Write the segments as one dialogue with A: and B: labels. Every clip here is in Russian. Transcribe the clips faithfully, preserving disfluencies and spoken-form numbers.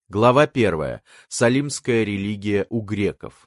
A: Глава первая. Салимская религия у греков.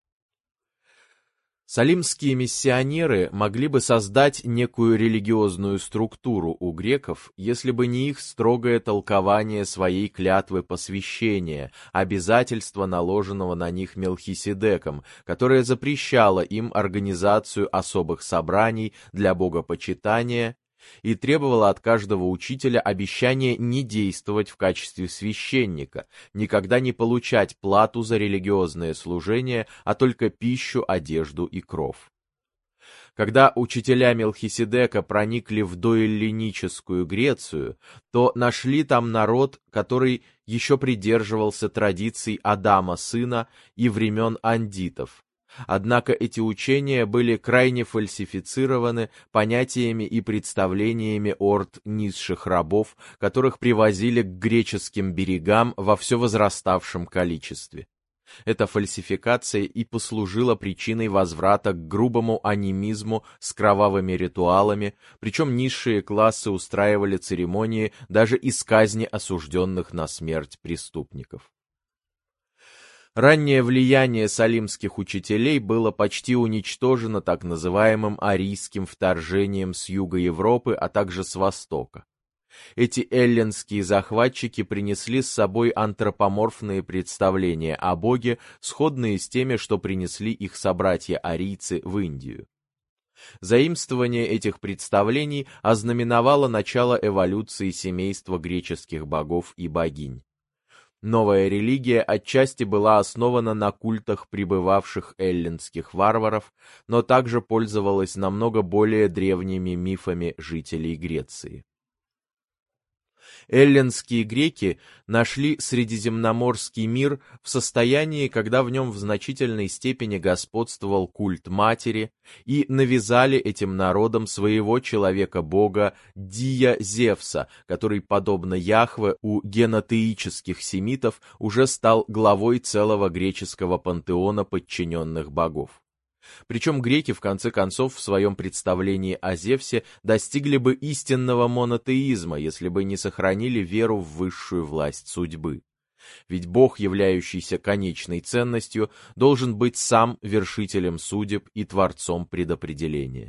A: Салимские миссионеры могли бы создать некую религиозную структуру у греков, если бы не их строгое толкование своей клятвы посвящения, обязательства, наложенного на них Мелхиседеком, которое запрещало им организацию особых собраний для богопочитания и требовало от каждого учителя обещания не действовать в качестве священника, никогда не получать плату за религиозное служение, а только пищу, одежду и кров. Когда учителя Мелхиседека проникли в доэллиническую Грецию, то нашли там народ, который еще придерживался традиций Адама сына и времен андитов. Однако эти учения были крайне фальсифицированы понятиями и представлениями орд низших рабов, которых привозили к греческим берегам во все возраставшем количестве. Эта фальсификация и послужила причиной возврата к грубому анимизму с кровавыми ритуалами, причем низшие классы устраивали церемонии даже из казни осужденных на смерть преступников. Раннее влияние салимских учителей было почти уничтожено так называемым арийским вторжением с юга Европы, а также с востока. Эти эллинские захватчики принесли с собой антропоморфные представления о Боге, сходные с теми, что принесли их собратья-арийцы в Индию. Заимствование этих представлений ознаменовало начало эволюции семейства греческих богов и богинь. Новая религия отчасти была основана на культах прибывавших эллинских варваров, но также пользовалась намного более древними мифами жителей Греции. Эллинские греки нашли Средиземноморский мир в состоянии, когда в нем в значительной степени господствовал культ матери, и навязали этим народам своего человека-бога Дия Зевса, который, подобно Яхве, у генотеических семитов уже стал главой целого греческого пантеона подчиненных богов. Причем греки, в конце концов, в своем представлении о Зевсе достигли бы истинного монотеизма, если бы не сохранили веру в высшую власть судьбы. Ведь Бог, являющийся конечной ценностью, должен быть сам вершителем судеб и творцом предопределения.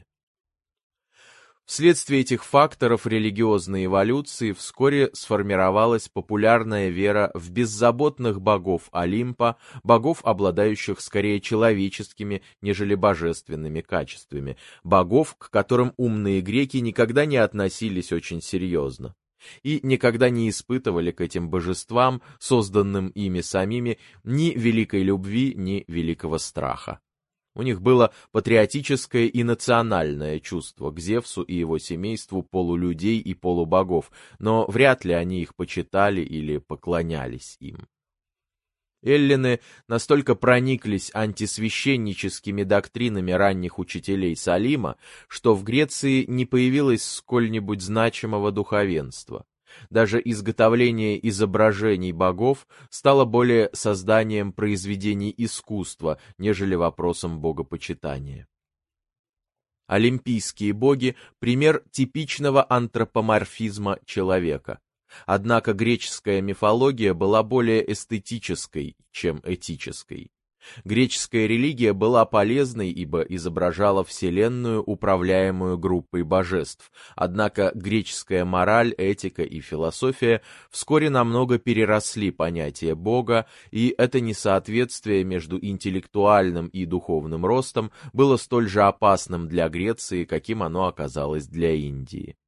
A: Вследствие этих факторов религиозной эволюции вскоре сформировалась популярная вера в беззаботных богов Олимпа, богов, обладающих скорее человеческими, нежели божественными качествами, богов, к которым умные греки никогда не относились очень серьезно и никогда не испытывали к этим божествам, созданным ими самими, ни великой любви, ни великого страха. У них было патриотическое и национальное чувство к Зевсу и его семейству полулюдей и полубогов, но вряд ли они их почитали или поклонялись им. Эллины настолько прониклись антисвященническими доктринами ранних учителей Салима, что в Греции не появилось сколь-нибудь значимого духовенства. Даже изготовление изображений богов стало более созданием произведений искусства, нежели вопросом богопочитания. Олимпийские боги – пример типичного антропоморфизма человека. Однако греческая мифология была более эстетической, чем этической. Греческая религия была полезной, ибо изображала вселенную, управляемую группой божеств. Однако греческая мораль, этика и философия вскоре намного переросли понятие Бога, и это несоответствие между интеллектуальным и духовным ростом было столь же опасным для Греции, каким оно оказалось для Индии.